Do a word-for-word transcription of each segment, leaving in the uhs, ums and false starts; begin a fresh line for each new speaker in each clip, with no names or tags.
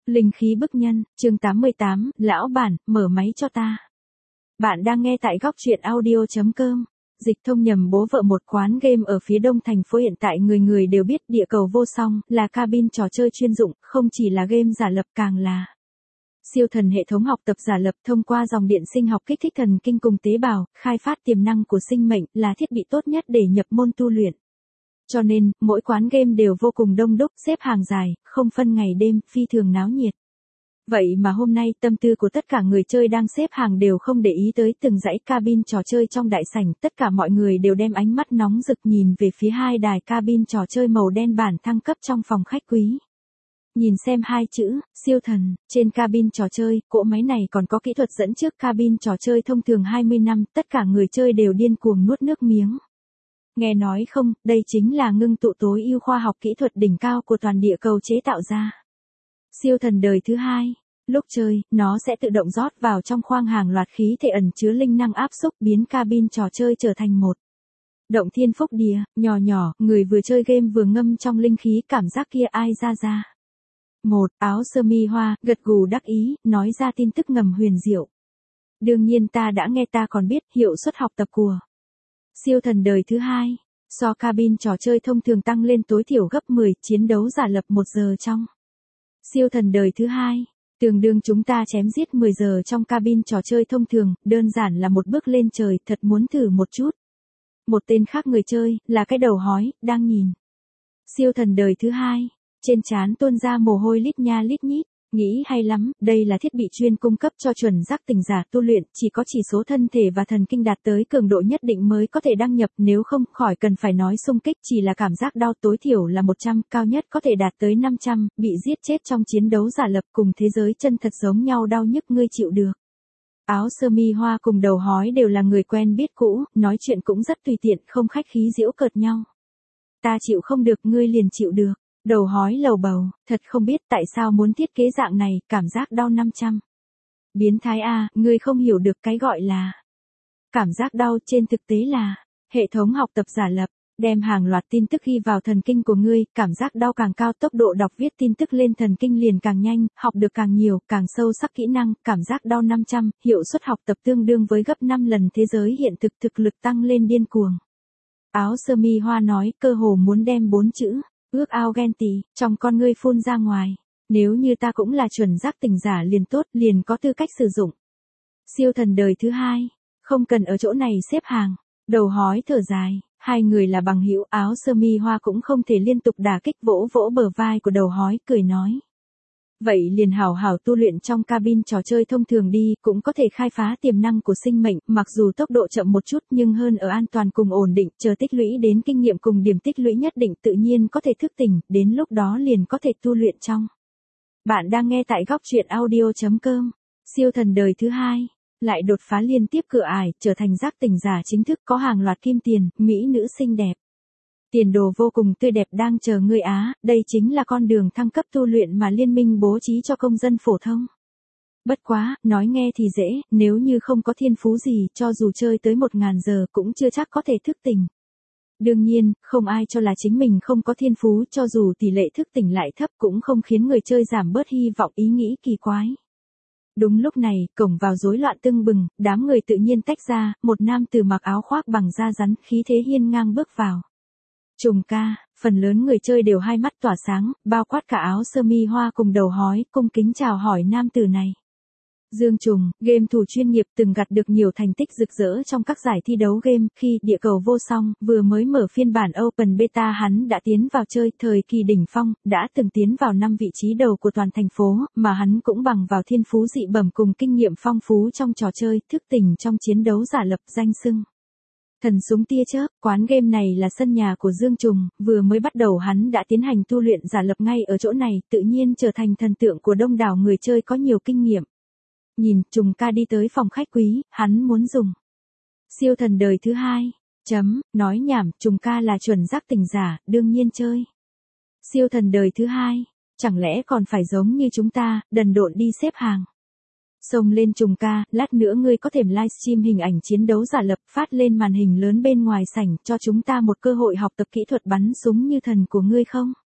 Linh khí bức nhân, chương tám mươi tám, lão bản, mở máy cho ta. Bạn đang nghe tại góc truyện audio chấm com. Dịch thông nhầm bố vợ một quán game ở phía đông thành phố hiện tại người người đều biết địa cầu vô song là cabin trò chơi chuyên dụng, không chỉ là game giả lập càng là siêu thần hệ thống học tập giả lập thông qua dòng điện sinh học kích thích thần kinh cùng tế bào, khai phát tiềm năng của sinh mệnh là thiết bị tốt nhất để nhập môn tu luyện. Cho nên, mỗi quán game đều vô cùng đông đúc, xếp hàng dài, không phân ngày đêm, phi thường náo nhiệt. Vậy mà hôm nay tâm tư của tất cả người chơi đang xếp hàng đều không để ý tới từng dãy cabin trò chơi trong đại sảnh, tất cả mọi người đều đem ánh mắt nóng rực nhìn về phía hai đài cabin trò chơi màu đen bản thăng cấp trong phòng khách quý. Nhìn xem hai chữ, siêu thần, trên cabin trò chơi, cỗ máy này còn có kỹ thuật dẫn trước cabin trò chơi thông thường hai mươi năm, tất cả người chơi đều điên cuồng nuốt nước miếng. Nghe nói không, đây chính là ngưng tụ tối ưu khoa học kỹ thuật đỉnh cao của toàn địa cầu chế tạo ra. Siêu thần đời thứ hai, lúc chơi, nó sẽ tự động rót vào trong khoang hàng loạt khí thể ẩn chứa linh năng áp xúc biến cabin trò chơi trở thành một động thiên phúc địa, nhỏ nhỏ, người vừa chơi game vừa ngâm trong linh khí cảm giác kia ai ra ra. Một, áo sơ mi hoa, gật gù đắc ý, nói ra tin tức ngầm huyền diệu. Đương nhiên ta đã nghe ta còn biết hiệu suất học tập của siêu thần đời thứ hai, so cabin trò chơi thông thường tăng lên tối thiểu gấp mười, chiến đấu giả lập một giờ trong siêu thần đời thứ hai, tương đương chúng ta chém giết mười giờ trong cabin trò chơi thông thường, đơn giản là một bước lên trời, thật muốn thử một chút. Một tên khác người chơi, là cái đầu hói, đang nhìn siêu thần đời thứ hai, trên trán tuôn ra mồ hôi lít nha lít nhít. Nghĩ hay lắm, đây là thiết bị chuyên cung cấp cho chuẩn giác tỉnh giả tu luyện, chỉ có chỉ số thân thể và thần kinh đạt tới cường độ nhất định mới có thể đăng nhập, nếu không, khỏi cần phải nói xung kích, chỉ là cảm giác đau tối thiểu là một trăm, cao nhất có thể đạt tới năm trăm, bị giết chết trong chiến đấu giả lập cùng thế giới chân thật giống nhau đau nhức ngươi chịu được. Áo sơ mi hoa cùng đầu hói đều là người quen biết cũ, nói chuyện cũng rất tùy tiện, không khách khí giễu cợt nhau. Ta chịu không được, ngươi liền chịu được. Đầu hói lầu bầu, thật không biết tại sao muốn thiết kế dạng này, cảm giác đau năm trăm. Biến thái a, ngươi không hiểu được cái gọi là cảm giác đau, trên thực tế là hệ thống học tập giả lập, đem hàng loạt tin tức ghi vào thần kinh của ngươi, cảm giác đau càng cao, tốc độ đọc viết tin tức lên thần kinh liền càng nhanh, học được càng nhiều, càng sâu sắc kỹ năng, cảm giác đau năm trăm, hiệu suất học tập tương đương với gấp năm lần thế giới hiện thực, thực lực tăng lên điên cuồng. Áo sơ mi hoa nói, cơ hồ muốn đem bốn chữ ước ao ghen tị, trong con ngươi phun ra ngoài. Nếu như ta cũng là chuẩn giác tỉnh giả liền tốt, liền có tư cách sử dụng siêu thần đời thứ hai, không cần ở chỗ này xếp hàng. Đầu hói thở dài, hai người là bằng hữu, áo sơ mi hoa cũng không thể liên tục đả kích, vỗ vỗ bờ vai của đầu hói, cười nói. Vậy liền hảo hảo tu luyện trong cabin trò chơi thông thường đi, cũng có thể khai phá tiềm năng của sinh mệnh, mặc dù tốc độ chậm một chút nhưng hơn ở an toàn cùng ổn định, chờ tích lũy đến kinh nghiệm cùng điểm tích lũy nhất định tự nhiên có thể thức tỉnh, đến lúc đó liền có thể tu luyện trong. Bạn đang nghe tại góc truyện audio chấm com, siêu thần đời thứ hai, lại đột phá liên tiếp cửa ải, trở thành giác tỉnh giả chính thức, có hàng loạt kim tiền, mỹ nữ xinh đẹp. Tiền đồ vô cùng tươi đẹp đang chờ ngươi á, đây chính là con đường thăng cấp tu luyện mà liên minh bố trí cho công dân phổ thông. Bất quá, nói nghe thì dễ, nếu như không có thiên phú gì, cho dù chơi tới một ngàn giờ cũng chưa chắc có thể thức tỉnh. Đương nhiên, không ai cho là chính mình không có thiên phú, cho dù tỷ lệ thức tỉnh lại thấp cũng không khiến người chơi giảm bớt hy vọng, ý nghĩ kỳ quái. Đúng lúc này, cổng vào rối loạn tưng bừng, đám người tự nhiên tách ra, một nam tử mặc áo khoác bằng da rắn, khí thế hiên ngang bước vào. Trùng ca, phần lớn người chơi đều hai mắt tỏa sáng, bao quát cả áo sơ mi hoa cùng đầu hói, cung kính chào hỏi nam tử này. Dương Trùng, game thủ chuyên nghiệp từng gặt được nhiều thành tích rực rỡ trong các giải thi đấu game, khi địa cầu vô song vừa mới mở phiên bản Open Beta hắn đã tiến vào chơi, thời kỳ đỉnh phong, đã từng tiến vào năm vị trí đầu của toàn thành phố, mà hắn cũng bằng vào thiên phú dị bẩm cùng kinh nghiệm phong phú trong trò chơi, thức tỉnh trong chiến đấu giả lập, danh xưng thần súng tia chớp. Quán game này là sân nhà của Dương Trùng, vừa mới bắt đầu hắn đã tiến hành tu luyện giả lập ngay ở chỗ này, tự nhiên trở thành thần tượng của đông đảo người chơi có nhiều kinh nghiệm. Nhìn, Trùng ca đi tới phòng khách quý, hắn muốn dùng siêu thần đời thứ hai, chấm, nói nhảm, Trùng ca là chuẩn giác tỉnh giả, đương nhiên chơi siêu thần đời thứ hai, chẳng lẽ còn phải giống như chúng ta, đần độn đi xếp hàng. Xông lên Trùng ca, lát nữa ngươi có thể livestream hình ảnh chiến đấu giả lập phát lên màn hình lớn bên ngoài sảnh, cho chúng ta một cơ hội học tập kỹ thuật bắn súng như thần của ngươi không?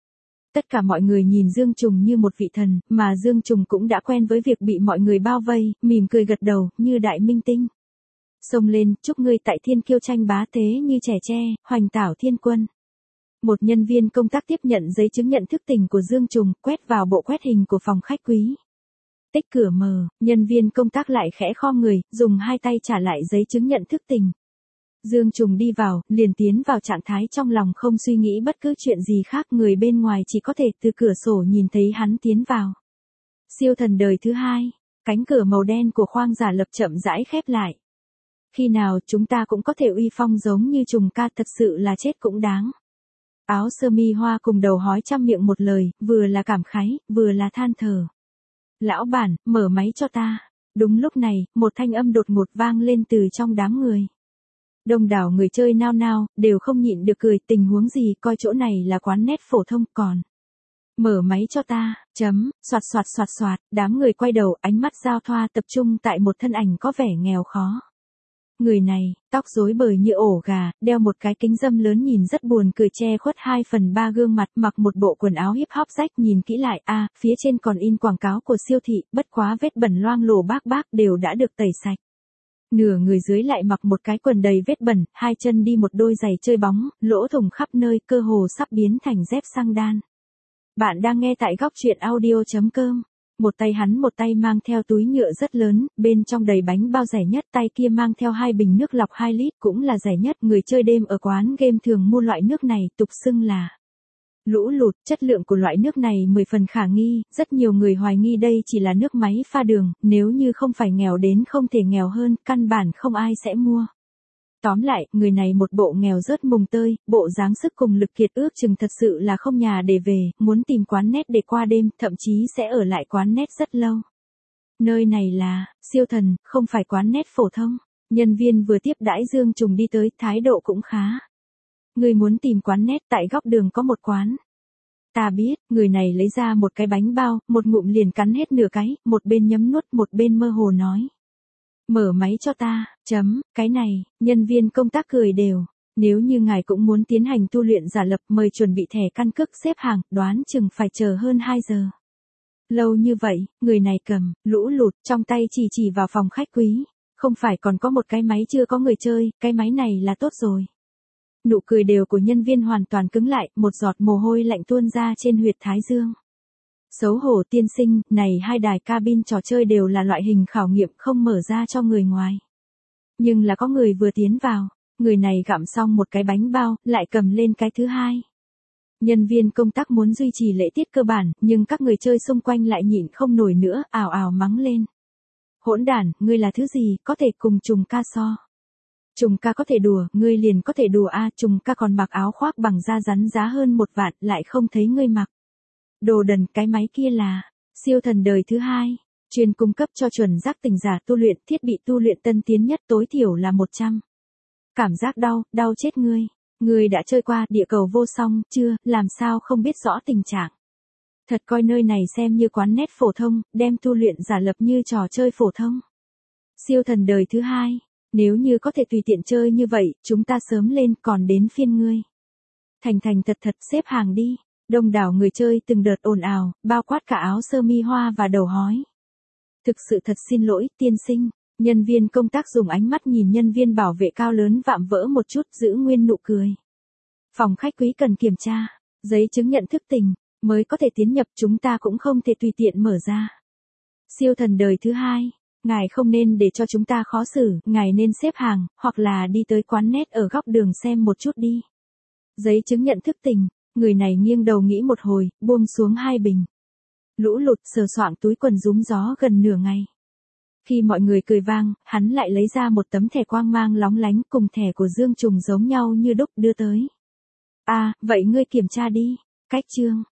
Tất cả mọi người nhìn Dương Trùng như một vị thần, mà Dương Trùng cũng đã quen với việc bị mọi người bao vây, mỉm cười gật đầu, như đại minh tinh. Xông lên, chúc ngươi tại thiên kiêu tranh bá thế như trẻ tre, hoành tảo thiên quân. Một nhân viên công tác tiếp nhận giấy chứng nhận thức tỉnh của Dương Trùng, quét vào bộ quét hình của phòng khách quý. Tích cửa mờ, nhân viên công tác lại khẽ khom người, dùng hai tay trả lại giấy chứng nhận thức tỉnh. Dương Trùng đi vào, liền tiến vào trạng thái trong lòng không suy nghĩ bất cứ chuyện gì khác, người bên ngoài chỉ có thể từ cửa sổ nhìn thấy hắn tiến vào. Siêu thần đời thứ hai, cánh cửa màu đen của khoang giả lập chậm rãi khép lại. Khi nào chúng ta cũng có thể uy phong giống như Trùng ca, thật sự là chết cũng đáng. Áo sơ mi hoa cùng đầu hói trăm miệng một lời, vừa là cảm khái, vừa là than thở. Lão bản, mở máy cho ta. Đúng lúc này, một thanh âm đột ngột vang lên từ trong đám người. Đông đảo người chơi nao nao, đều không nhịn được cười, tình huống gì, coi chỗ này là quán net phổ thông, còn. Mở máy cho ta, chấm, soạt soạt soạt soạt, đám người quay đầu, ánh mắt giao thoa tập trung tại một thân ảnh có vẻ nghèo khó. Người này, tóc rối bời như ổ gà, đeo một cái kính râm lớn nhìn rất buồn cười, che khuất hai phần ba gương mặt, mặc một bộ quần áo hip hop rách, nhìn kỹ lại, a, à, phía trên còn in quảng cáo của siêu thị, bất quá vết bẩn loang lổ bác bác đều đã được tẩy sạch. Nửa người dưới lại mặc một cái quần đầy vết bẩn, hai chân đi một đôi giày chơi bóng, lỗ thủng khắp nơi, cơ hồ sắp biến thành dép xăng đan. Bạn đang nghe tại góc truyện audio chấm com. Một tay hắn một tay mang theo túi nhựa rất lớn, bên trong đầy bánh bao rẻ nhất, tay kia mang theo hai bình nước lọc hai lít cũng là rẻ nhất. Người chơi đêm ở quán game thường mua loại nước này, tục xưng là lũ lụt. Chất lượng của loại nước này mười phần khả nghi, rất nhiều người hoài nghi đây chỉ là nước máy pha đường, nếu như không phải nghèo đến không thể nghèo hơn, căn bản không ai sẽ mua. Tóm lại, người này một bộ nghèo rớt mùng tơi, bộ dáng sức cùng lực kiệt, ước chừng thật sự là không nhà để về, muốn tìm quán net để qua đêm, thậm chí sẽ ở lại quán net rất lâu. Nơi này là siêu thần, không phải quán net phổ thông. Nhân viên vừa tiếp đãi Dương Trùng đi tới, thái độ cũng khá. Người muốn tìm quán net, tại góc đường có một quán. Ta biết, người này lấy ra một cái bánh bao, một ngụm liền cắn hết nửa cái, một bên nhấm nuốt, một bên mơ hồ nói. Mở máy cho ta, chấm, cái này, nhân viên công tác cười đều. Nếu như ngài cũng muốn tiến hành tu luyện giả lập, mời chuẩn bị thẻ căn cước, xếp hàng, đoán chừng phải chờ hơn hai giờ. Lâu như vậy, người này cầm, lũ lụt, trong tay chỉ chỉ vào phòng khách quý. Không phải còn có một cái máy chưa có người chơi, cái máy này là tốt rồi. Nụ cười đều của nhân viên hoàn toàn cứng lại, một giọt mồ hôi lạnh tuôn ra trên huyệt thái dương. Xấu hổ tiên sinh, này hai đài cabin trò chơi đều là loại hình khảo nghiệm không mở ra cho người ngoài. Nhưng là có người vừa tiến vào, người này gặm xong một cái bánh bao, lại cầm lên cái thứ hai. Nhân viên công tác muốn duy trì lễ tiết cơ bản, nhưng các người chơi xung quanh lại nhịn không nổi nữa, ào ào mắng lên. Hỗn đản, ngươi là thứ gì, có thể cùng Trùng ca so. Trùng ca có thể đùa, ngươi liền có thể đùa a, à, Trùng ca còn mặc áo khoác bằng da rắn giá hơn một vạn, lại không thấy ngươi mặc. Đồ đần, cái máy kia là siêu thần đời thứ hai, chuyên cung cấp cho chuẩn giác tỉnh giả tu luyện, thiết bị tu luyện tân tiến nhất, tối thiểu là một trăm. Cảm giác đau, đau chết ngươi. Ngươi đã chơi qua địa cầu vô song chưa, làm sao không biết rõ tình trạng. Thật coi nơi này xem như quán net phổ thông, đem tu luyện giả lập như trò chơi phổ thông. Siêu thần đời thứ hai, nếu như có thể tùy tiện chơi như vậy, chúng ta sớm lên, còn đến phiên ngươi. Thành thành thật thật xếp hàng đi. Đông đảo người chơi từng đợt ồn ào, bao quát cả áo sơ mi hoa và đầu hói. Thực sự thật xin lỗi, tiên sinh. Nhân viên công tác dùng ánh mắt nhìn nhân viên bảo vệ cao lớn vạm vỡ một chút, giữ nguyên nụ cười. Phòng khách quý cần kiểm tra, giấy chứng nhận thức tỉnh, mới có thể tiến nhập, chúng ta cũng không thể tùy tiện mở ra. Siêu thần đời thứ hai, ngài không nên để cho chúng ta khó xử, ngài nên xếp hàng, hoặc là đi tới quán net ở góc đường xem một chút đi. Giấy chứng nhận thức tỉnh. Người này nghiêng đầu nghĩ một hồi, buông xuống hai bình. Lũ lụt sờ soạng túi quần rúm gió gần nửa ngày. Khi mọi người cười vang, hắn lại lấy ra một tấm thẻ quang mang lóng lánh cùng thẻ của Dương Trùng giống nhau như đúc đưa tới. À, vậy ngươi kiểm tra đi. Cách chương.